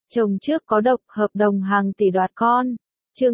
Chồng trước có độc, hợp đồng hàng tỷ đoạt con. Chương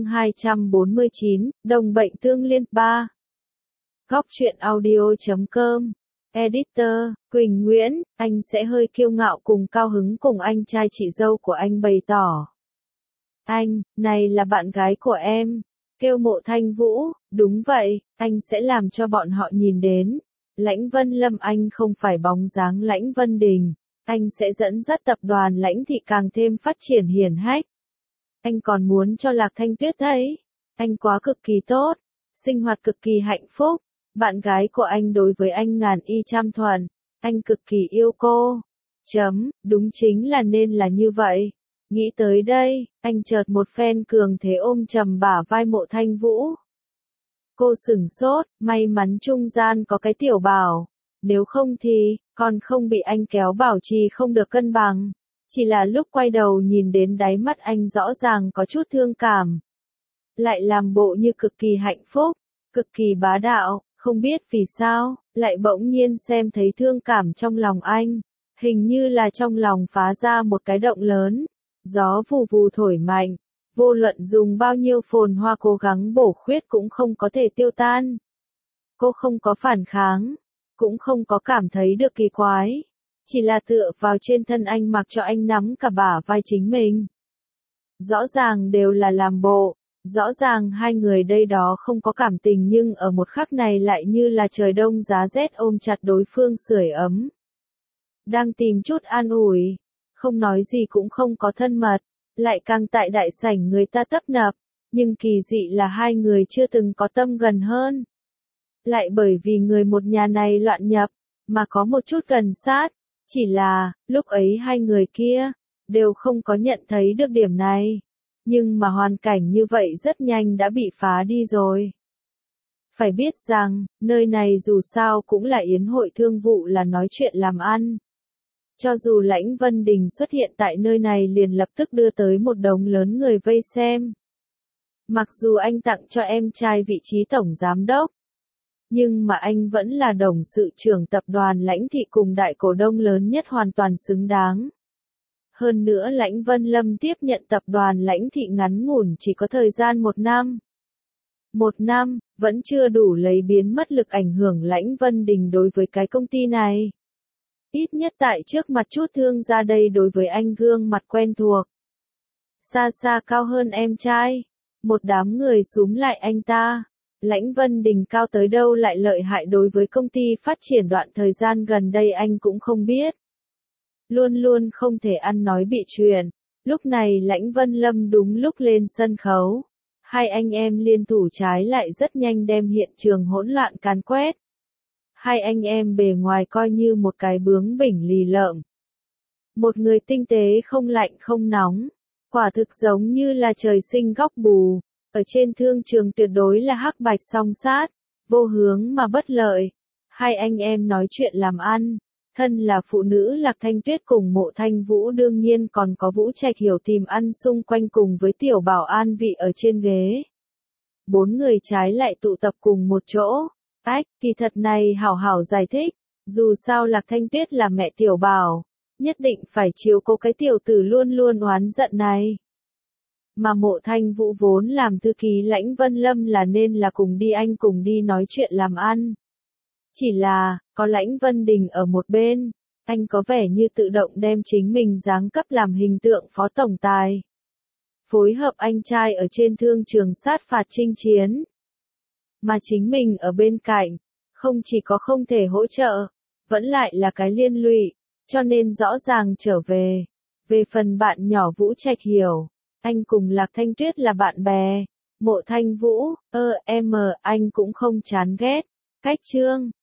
249, Đồng bệnh tương liên 3. Góc truyện audio.com. Editor, Quỳnh Nguyễn, anh sẽ hơi kiêu ngạo cùng cao hứng cùng anh trai chị dâu của anh bày tỏ. Anh, này là bạn gái của em. Kêu Mộ Thanh Vũ, đúng vậy, anh sẽ làm cho bọn họ nhìn đến. Lãnh Vân Lâm anh không phải bóng dáng Lãnh Vân Đình. Anh sẽ dẫn dắt tập đoàn Lãnh Thị càng thêm phát triển hiển hách. Anh còn muốn cho Lạc Thanh Tuyết thấy. Anh quá cực kỳ tốt. Sinh hoạt cực kỳ hạnh phúc. Bạn gái của anh đối với anh ngàn y trăm thuận. Anh cực kỳ yêu cô. Đúng chính là nên là như vậy. Nghĩ tới đây, anh chợt một phen cường thế ôm chầm bả vai Mộ Thanh Vũ. Cô sửng sốt, may mắn trung gian có cái tiểu bảo. Nếu không thì, còn không bị anh kéo bảo trì không được cân bằng. Chỉ là lúc quay đầu nhìn đến đáy mắt anh rõ ràng có chút thương cảm. Lại làm bộ như cực kỳ hạnh phúc, cực kỳ bá đạo, không biết vì sao, lại bỗng nhiên xem thấy thương cảm trong lòng anh. Hình như là trong lòng phá ra một cái động lớn, gió vù vù thổi mạnh, vô luận dùng bao nhiêu phồn hoa cố gắng bổ khuyết cũng không có thể tiêu tan. Cô không có phản kháng, cũng không có cảm thấy được kỳ quái. Chỉ là tựa vào trên thân anh mặc cho anh nắm cả bả vai chính mình. Rõ ràng đều là làm bộ, rõ ràng hai người đây đó không có cảm tình nhưng ở một khắc này lại như là trời đông giá rét ôm chặt đối phương sưởi ấm. Đang tìm chút an ủi, không nói gì cũng không có thân mật, lại càng tại đại sảnh người ta tấp nập, nhưng kỳ dị là hai người chưa từng có tâm gần hơn. Lại bởi vì người một nhà này loạn nhập, mà có một chút gần sát. Chỉ là, lúc ấy hai người kia, đều không có nhận thấy được điểm này. Nhưng mà hoàn cảnh như vậy rất nhanh đã bị phá đi rồi. Phải biết rằng, nơi này dù sao cũng là yến hội thương vụ là nói chuyện làm ăn. Cho dù Lãnh Vân Đình xuất hiện tại nơi này liền lập tức đưa tới một đống lớn người vây xem. Mặc dù anh tặng cho em trai vị trí tổng giám đốc, nhưng mà anh vẫn là董sự trưởng tập đoàn Lãnh Thị cùng đại cổ đông lớn nhất hoàn toàn xứng đáng. Hơn nữa Lãnh Vân Lâm tiếp nhận tập đoàn Lãnh Thị ngắn ngủn chỉ có thời gian 1 năm. 1 năm, vẫn chưa đủ lấy biến mất lực ảnh hưởng Lãnh Vân Đình đối với cái công ty này. Ít nhất tại trước mặt chút thương gia đây đối với anh gương mặt quen thuộc. Xa xa cao hơn em trai. Một đám người xúm lại anh ta. Lãnh Vân Đình cao tới đâu lại lợi hại đối với công ty phát triển đoạn thời gian gần đây anh cũng không biết. Luôn luôn không thể ăn nói bị truyền. Lúc này Lãnh Vân Lâm đúng lúc lên sân khấu. Hai anh em liên thủ trái lại rất nhanh đem hiện trường hỗn loạn càn quét. Hai anh em bề ngoài coi như một cái bướng bỉnh lì lợm. Một người tinh tế không lạnh không nóng. Quả thực giống như là trời sinh góc bù. Ở trên thương trường tuyệt đối là hắc bạch song sát, vô hướng mà bất lợi. Hai anh em nói chuyện làm ăn, thân là phụ nữ Lạc Thanh Tuyết cùng Mộ Thanh Vũ đương nhiên còn có Vũ Trạch Hiểu tìm ăn xung quanh cùng với tiểu bảo an vị ở trên ghế. 4 người trái lại tụ tập cùng một chỗ. Kỳ thật này hảo hảo giải thích, dù sao Lạc Thanh Tuyết là mẹ tiểu bảo, nhất định phải chiếu cố cái tiểu tử luôn luôn oán giận này. Mà Mộ Thanh Vũ vốn làm thư ký Lãnh Vân Lâm là nên là cùng đi anh cùng đi nói chuyện làm ăn. Chỉ là, có Lãnh Vân Đình ở một bên, anh có vẻ như tự động đem chính mình giáng cấp làm hình tượng phó tổng tài. Phối hợp anh trai ở trên thương trường sát phạt chinh chiến. Mà chính mình ở bên cạnh, không chỉ có không thể hỗ trợ, vẫn lại là cái liên lụy, cho nên rõ ràng trở về. Về phần bạn nhỏ Vũ Trạch Hiểu. Anh cùng Lạc Thanh Tuyết là bạn bè. Mộ Thanh Vũ, anh cũng không chán ghét. Cách chương.